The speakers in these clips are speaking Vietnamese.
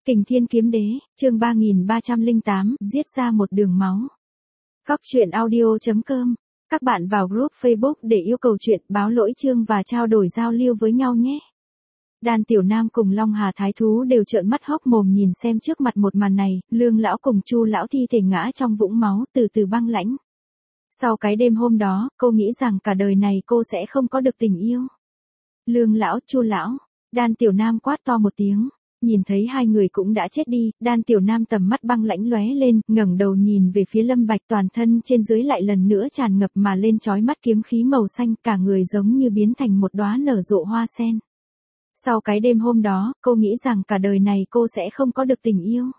Kình Thiên Kiếm Đế, chương 3308, giết ra một đường máu. Góc truyện audio.com. Các bạn vào group Facebook để yêu cầu chuyện, báo lỗi chương và trao đổi giao lưu với nhau nhé. Đan Tiểu Nam cùng Long Hà Thái Thú đều trợn mắt hốc mồm nhìn xem trước mặt một màn này, Lương lão cùng Chu lão thi thể ngã trong vũng máu từ từ băng lãnh. Sau cái đêm hôm đó, cô nghĩ rằng cả đời này cô sẽ không có được tình yêu. Lương lão, Chu lão, Đan Tiểu Nam quát to một tiếng. Nhìn thấy hai người cũng đã chết đi, Đan Tiểu Nam tầm mắt băng lãnh lóe lên, ngẩng đầu nhìn về phía Lâm Bạch, toàn thân trên dưới lại lần nữa tràn ngập mà lên chói mắt kiếm khí màu xanh, cả người giống như biến thành một đóa nở rộ hoa sen. Sau cái đêm hôm đó, cô nghĩ rằng cả đời này cô sẽ không có được tình yêu.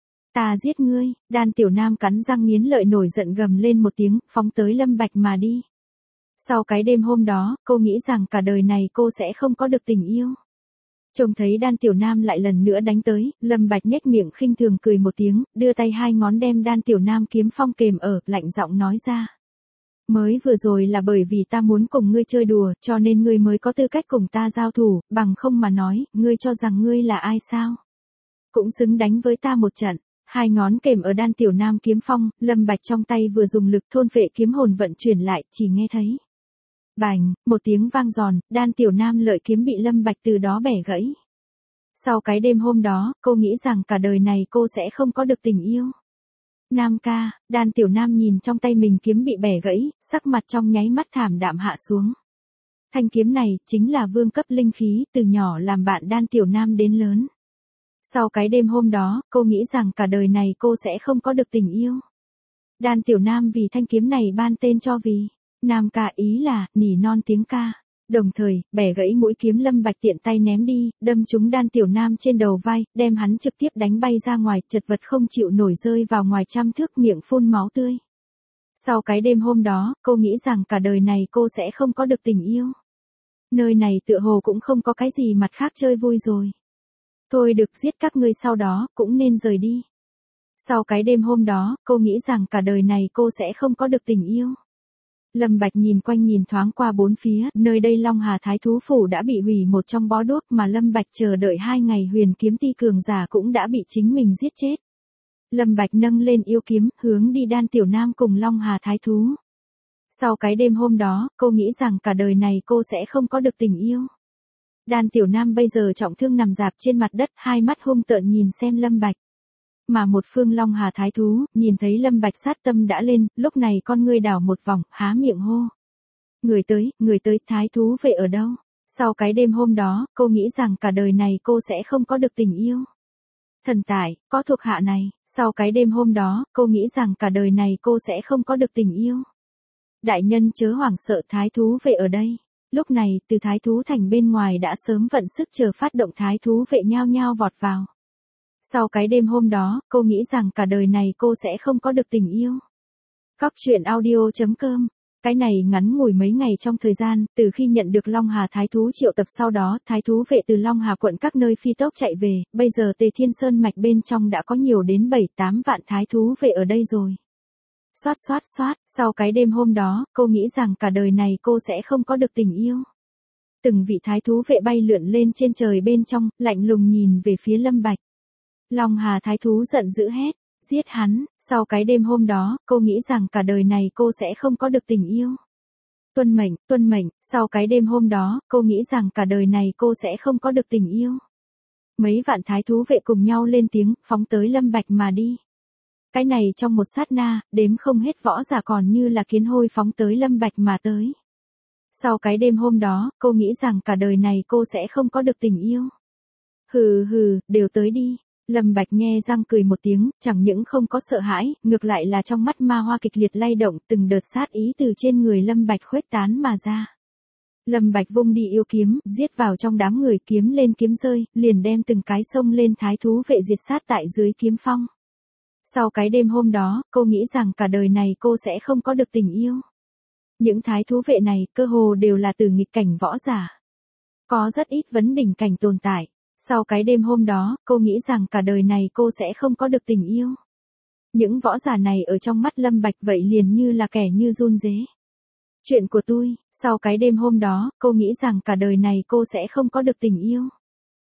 Ta giết ngươi, Đan Tiểu Nam cắn răng nghiến lợi nổi giận gầm lên một tiếng, phóng tới Lâm Bạch mà đi. Sau cái đêm hôm đó, cô nghĩ rằng cả đời này cô sẽ không có được tình yêu. Trông thấy Đan Tiểu Nam lại lần nữa đánh tới, Lâm Bạch nhếch miệng khinh thường cười một tiếng, đưa tay hai ngón đem Đan Tiểu Nam kiếm phong kềm ở, lạnh giọng nói ra. Mới vừa rồi là bởi vì ta muốn cùng ngươi chơi đùa, cho nên ngươi mới có tư cách cùng ta giao thủ, bằng không mà nói, ngươi cho rằng ngươi là ai sao? Cũng xứng đánh với ta một trận. Hai ngón kềm ở Đan Tiểu Nam kiếm phong, Lâm Bạch trong tay vừa dùng lực thôn phệ kiếm hồn vận chuyển lại, chỉ nghe thấy. Bành, một tiếng vang giòn, Đan Tiểu Nam lợi kiếm bị Lâm Bạch từ đó bẻ gãy. Sau cái đêm hôm đó, cô nghĩ rằng cả đời này cô sẽ không có được tình yêu. Nam ca, Đan Tiểu Nam nhìn trong tay mình kiếm bị bẻ gãy, sắc mặt trong nháy mắt thảm đạm hạ xuống. Thanh kiếm này, chính là vương cấp linh khí, từ nhỏ làm bạn Đan Tiểu Nam đến lớn. Sau cái đêm hôm đó, cô nghĩ rằng cả đời này cô sẽ không có được tình yêu. Đan Tiểu Nam vì thanh kiếm này ban tên cho vì Nam ca, ý là nỉ non tiếng ca. Đồng thời, bẻ gãy mũi kiếm Lâm Bạch tiện tay ném đi, đâm trúng Đan Tiểu Nam trên đầu vai, đem hắn trực tiếp đánh bay ra ngoài, chật vật không chịu nổi rơi vào ngoài trăm thước, miệng phun máu tươi. Sau cái đêm hôm đó, cô nghĩ rằng cả đời này cô sẽ không có được tình yêu. Nơi này tựa hồ cũng không có cái gì mặt khác chơi vui rồi. Thôi được, giết các ngươi sau đó, cũng nên rời đi. Sau cái đêm hôm đó, cô nghĩ rằng cả đời này cô sẽ không có được tình yêu. Lâm Bạch nhìn quanh nhìn thoáng qua bốn phía, nơi đây Long Hà Thái Thú Phủ đã bị hủy một trong bó đuốc, mà Lâm Bạch chờ đợi 2 ngày huyền kiếm ti cường giả cũng đã bị chính mình giết chết. Lâm Bạch nâng lên yêu kiếm, hướng đi Đan Tiểu Nam cùng Long Hà Thái Thú. Sau cái đêm hôm đó, cô nghĩ rằng cả đời này cô sẽ không có được tình yêu. Đan Tiểu Nam bây giờ trọng thương nằm rạp trên mặt đất, hai mắt hung tợn nhìn xem Lâm Bạch. Mà một phương Long Hà Thái Thú, nhìn thấy Lâm Bạch sát tâm đã lên, lúc này con ngươi đảo một vòng, há miệng hô. Người tới, Thái Thú về ở đâu? Sau cái đêm hôm đó, cô nghĩ rằng cả đời này cô sẽ không có được tình yêu. Thần tại, có thuộc hạ này, sau cái đêm hôm đó, cô nghĩ rằng cả đời này cô sẽ không có được tình yêu. Đại nhân chớ hoảng sợ, Thái Thú về ở đây. Lúc này, từ Thái Thú thành bên ngoài đã sớm vận sức chờ phát động, Thái Thú vệ nhao nhao vọt vào. Sau cái đêm hôm đó, cô nghĩ rằng cả đời này cô sẽ không có được tình yêu. Góc truyện audio.com. Cái này ngắn ngủi mấy ngày trong thời gian, từ khi nhận được Long Hà Thái Thú triệu tập sau đó, Thái Thú vệ từ Long Hà quận các nơi phi tốc chạy về, bây giờ Tề Thiên Sơn mạch bên trong đã có nhiều đến 7-8 vạn Thái Thú vệ ở đây rồi. Xoát, sau cái đêm hôm đó, cô nghĩ rằng cả đời này cô sẽ không có được tình yêu. Từng vị Thái Thú vệ bay lượn lên trên trời bên trong, lạnh lùng nhìn về phía Lâm Bạch. Long Hà Thái Thú giận dữ hét, giết hắn. Sau cái đêm hôm đó, cô nghĩ rằng cả đời này cô sẽ không có được tình yêu. Tuân mệnh, sau cái đêm hôm đó, cô nghĩ rằng cả đời này cô sẽ không có được tình yêu. Mấy vạn Thái Thú vệ cùng nhau lên tiếng, phóng tới Lâm Bạch mà đi. Cái này trong một sát na, đếm không hết võ giả còn như là kiến hôi phóng tới Lâm Bạch mà tới. Sau cái đêm hôm đó, cô nghĩ rằng cả đời này cô sẽ không có được tình yêu. Hừ, đều tới đi. Lâm Bạch nghe răng cười một tiếng, chẳng những không có sợ hãi, ngược lại là trong mắt ma hoa kịch liệt lay động, từng đợt sát ý từ trên người Lâm Bạch khuếch tán mà ra. Lâm Bạch vung đi yêu kiếm, giết vào trong đám người, kiếm lên kiếm rơi, liền đem từng cái xông lên Thái Thú vệ diệt sát tại dưới kiếm phong. Sau cái đêm hôm đó, cô nghĩ rằng cả đời này cô sẽ không có được tình yêu. Những Thái Thú vệ này, cơ hồ đều là từ nghịch cảnh võ giả. Có rất ít vấn đỉnh cảnh tồn tại. Sau cái đêm hôm đó, cô nghĩ rằng cả đời này cô sẽ không có được tình yêu. Những võ giả này ở trong mắt Lâm Bạch vậy liền như là kẻ như run rế. Chuyện của tôi, sau cái đêm hôm đó, cô nghĩ rằng cả đời này cô sẽ không có được tình yêu.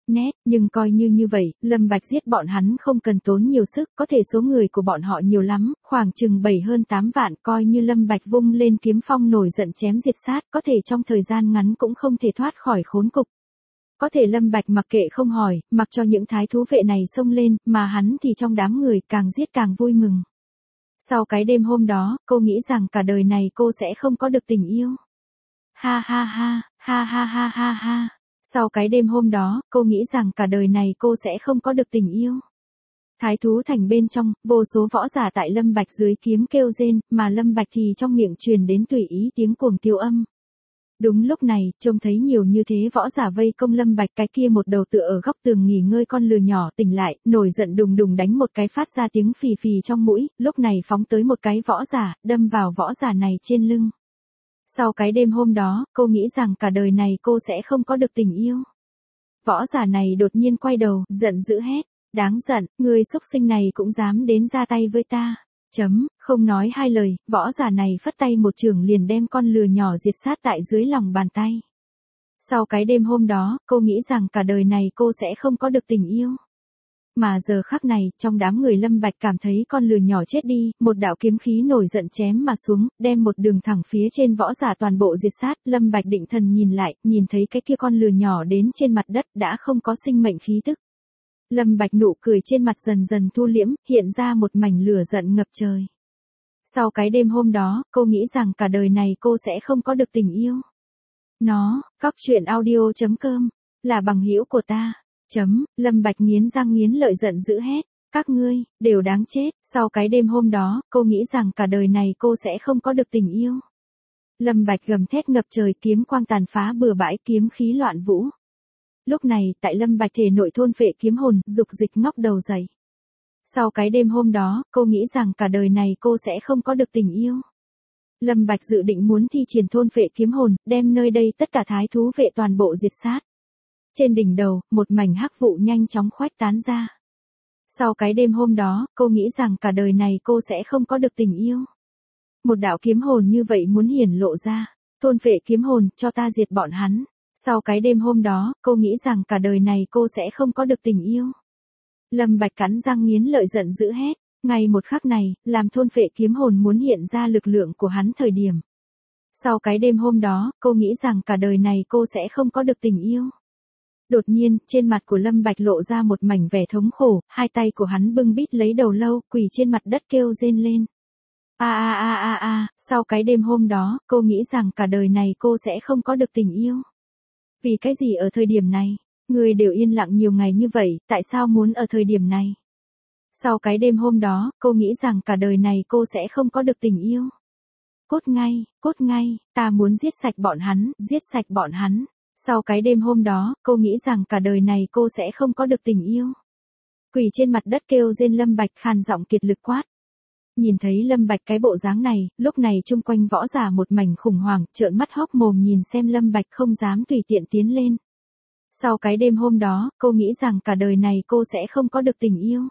nét, nhưng coi như vậy, Lâm Bạch giết bọn hắn không cần tốn nhiều sức, có thể số người của bọn họ nhiều lắm, khoảng chừng 7 hơn 8 vạn, coi như Lâm Bạch vung lên kiếm phong nổi giận chém diệt sát, có thể trong thời gian ngắn cũng không thể thoát khỏi khốn cục. Có thể Lâm Bạch mặc kệ không hỏi, mặc cho những thái thú vệ này xông lên, mà hắn thì trong đám người càng giết càng vui mừng. Sau cái đêm hôm đó, cô nghĩ rằng cả đời này cô sẽ không có được tình yêu. Ha ha ha, ha ha ha ha ha. Sau cái đêm hôm đó, cô nghĩ rằng cả đời này cô sẽ không có được tình yêu. Thái thú thành bên trong, vô số võ giả tại Lâm Bạch dưới kiếm kêu rên, mà Lâm Bạch thì trong miệng truyền đến tùy ý tiếng cuồng tiêu âm. Đúng lúc này, trông thấy nhiều như thế võ giả vây công Lâm Bạch, cái kia một đầu tựa ở góc tường nghỉ ngơi con lừa nhỏ tỉnh lại, nổi giận đùng đùng đánh một cái phát ra tiếng phì phì trong mũi, lúc này phóng tới một cái võ giả, đâm vào võ giả này trên lưng. Sau cái đêm hôm đó, cô nghĩ rằng cả đời này cô sẽ không có được tình yêu. Võ giả này đột nhiên quay đầu, giận dữ hét, đáng giận, người xúc sinh này cũng dám đến ra tay với ta. Không nói hai lời, võ giả này phất tay một chưởng liền đem con lừa nhỏ diệt sát tại dưới lòng bàn tay. Sau cái đêm hôm đó, cô nghĩ rằng cả đời này cô sẽ không có được tình yêu. Mà giờ khắc này, trong đám người Lâm Bạch cảm thấy con lừa nhỏ chết đi, một đạo kiếm khí nổi giận chém mà xuống, đem một đường thẳng phía trên võ giả toàn bộ diệt sát. Lâm Bạch định thần nhìn lại, nhìn thấy cái kia con lừa nhỏ đến trên mặt đất đã không có sinh mệnh khí tức. Lâm Bạch nụ cười trên mặt dần dần thu liễm, hiện ra một mảnh lửa giận ngập trời. Sau cái đêm hôm đó, cô nghĩ rằng cả đời này cô sẽ không có được tình yêu. Cóc truyện audio.com, là bằng hữu của ta. Lâm Bạch nghiến răng nghiến lợi giận dữ hét, các ngươi, đều đáng chết. Sau cái đêm hôm đó, cô nghĩ rằng cả đời này cô sẽ không có được tình yêu. Lâm Bạch gầm thét ngập trời, kiếm quang tàn phá bừa bãi, kiếm khí loạn vũ. Lúc này, tại Lâm Bạch thể nội thôn phệ kiếm hồn, dục dịch ngóc đầu dậy. Sau cái đêm hôm đó, cô nghĩ rằng cả đời này cô sẽ không có được tình yêu. Lâm Bạch dự định muốn thi triển thôn phệ kiếm hồn, đem nơi đây tất cả thái thú vệ toàn bộ diệt sát. Trên đỉnh đầu, một mảnh hắc vụ nhanh chóng khuếch tán ra. Sau cái đêm hôm đó, cô nghĩ rằng cả đời này cô sẽ không có được tình yêu. Một đạo kiếm hồn như vậy muốn hiển lộ ra, thôn phệ kiếm hồn, cho ta diệt bọn hắn. Sau cái đêm hôm đó, cô nghĩ rằng cả đời này cô sẽ không có được tình yêu. Lâm Bạch cắn răng nghiến lợi giận dữ hét, ngay một khắc này, làm thôn phệ kiếm hồn muốn hiện ra lực lượng của hắn thời điểm. Sau cái đêm hôm đó, cô nghĩ rằng cả đời này cô sẽ không có được tình yêu. Đột nhiên, trên mặt của Lâm Bạch lộ ra một mảnh vẻ thống khổ, hai tay của hắn bưng bít lấy đầu lâu, quỳ trên mặt đất kêu rên lên. Sau cái đêm hôm đó, cô nghĩ rằng cả đời này cô sẽ không có được tình yêu. Vì cái gì ở thời điểm này? Người đều yên lặng nhiều ngày như vậy, tại sao muốn ở thời điểm này? Sau cái đêm hôm đó, cô nghĩ rằng cả đời này cô sẽ không có được tình yêu. Cốt ngay, ta muốn giết sạch bọn hắn, giết sạch bọn hắn. Sau cái đêm hôm đó, cô nghĩ rằng cả đời này cô sẽ không có được tình yêu. Quỳ trên mặt đất kêu rên Lâm Bạch khàn giọng kiệt lực quát. Nhìn thấy Lâm Bạch cái bộ dáng này, lúc này chung quanh võ giả một mảnh khủng hoảng, trợn mắt hốc mồm nhìn xem Lâm Bạch không dám tùy tiện tiến lên. Sau cái đêm hôm đó, cô nghĩ rằng cả đời này cô sẽ không có được tình yêu.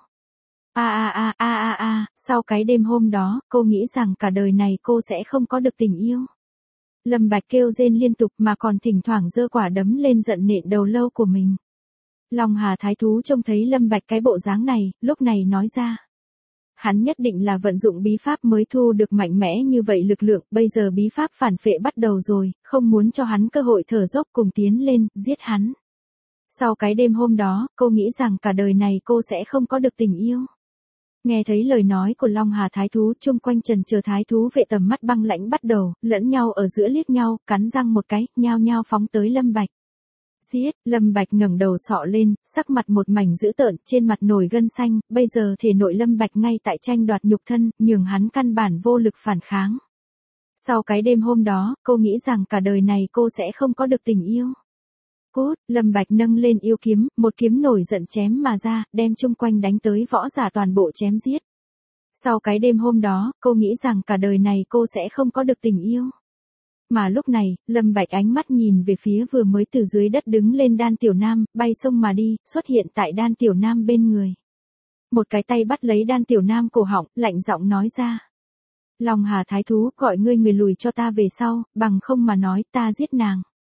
Sau cái đêm hôm đó, cô nghĩ rằng cả đời này cô sẽ không có được tình yêu. Lâm Bạch kêu rên liên tục mà còn thỉnh thoảng giơ quả đấm lên giận nện đầu lâu của mình. Long Hà Thái Thú trông thấy Lâm Bạch cái bộ dáng này, lúc này nói ra. Hắn nhất định là vận dụng bí pháp mới thu được mạnh mẽ như vậy lực lượng, bây giờ bí pháp phản phệ bắt đầu rồi, không muốn cho hắn cơ hội thở dốc cùng tiến lên, giết hắn. Sau cái đêm hôm đó, cô nghĩ rằng cả đời này cô sẽ không có được tình yêu. Nghe thấy lời nói của Long Hà Thái Thú, chung quanh trần chờ thái thú vệ tầm mắt băng lãnh bắt đầu, lẫn nhau ở giữa liếc nhau, cắn răng một cái, nhao nhao phóng tới Lâm Bạch. Giết, Lâm Bạch ngẩng đầu sọ lên, sắc mặt một mảnh dữ tợn, trên mặt nổi gân xanh, bây giờ thể nội Lâm Bạch ngay tại tranh đoạt nhục thân, nhường hắn căn bản vô lực phản kháng. Sau cái đêm hôm đó, cô nghĩ rằng cả đời này cô sẽ không có được tình yêu. Lâm Bạch nâng lên yêu kiếm, một kiếm nổi giận chém mà ra, đem chung quanh đánh tới võ giả toàn bộ chém giết. Sau cái đêm hôm đó, cô nghĩ rằng cả đời này cô sẽ không có được tình yêu. Mà lúc này, Lâm Bạch ánh mắt nhìn về phía vừa mới từ dưới đất đứng lên Đan Tiểu Nam, bay sông mà đi, xuất hiện tại Đan Tiểu Nam bên người. Một cái tay bắt lấy Đan Tiểu Nam cổ họng, lạnh giọng nói ra. Long Hà Thái Thú, gọi ngươi người lùi cho ta về sau, bằng không mà nói ta giết nàng.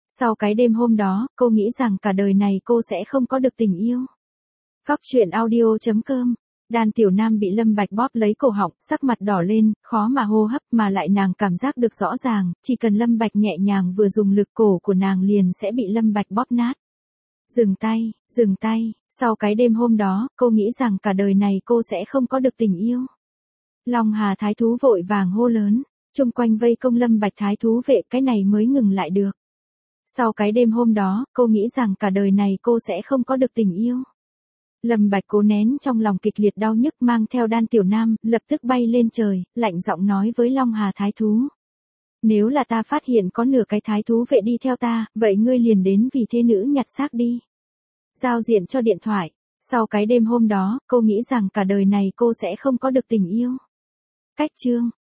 Sau cái đêm hôm đó, cô nghĩ rằng cả đời này cô sẽ không có được tình yêu. Góc truyện audio.com. Đan Tiểu Nam bị Lâm Bạch bóp lấy cổ họng, sắc mặt đỏ lên, khó mà hô hấp, mà lại nàng cảm giác được rõ ràng, chỉ cần Lâm Bạch nhẹ nhàng vừa dùng lực, cổ của nàng liền sẽ bị Lâm Bạch bóp nát. Dừng tay, dừng tay. Sau cái đêm hôm đó, cô nghĩ rằng cả đời này cô sẽ không có được tình yêu. Long Hà Thái Thú vội vàng hô lớn, chung quanh vây công Lâm Bạch Thái Thú vệ, cái này mới ngừng lại được. Sau cái đêm hôm đó, cô nghĩ rằng cả đời này cô sẽ không có được tình yêu. Lâm Bạch cố nén trong lòng kịch liệt đau nhức, mang theo Đan Tiểu Nam, lập tức bay lên trời, lạnh giọng nói với Long Hà Thái Thú. Nếu là ta phát hiện có nửa cái thái thú vệ đi theo ta, vậy ngươi liền đến vì thê nữ nhặt xác đi. Giao diện cho điện thoại. Sau cái đêm hôm đó, cô nghĩ rằng cả đời này cô sẽ không có được tình yêu. Cách chương.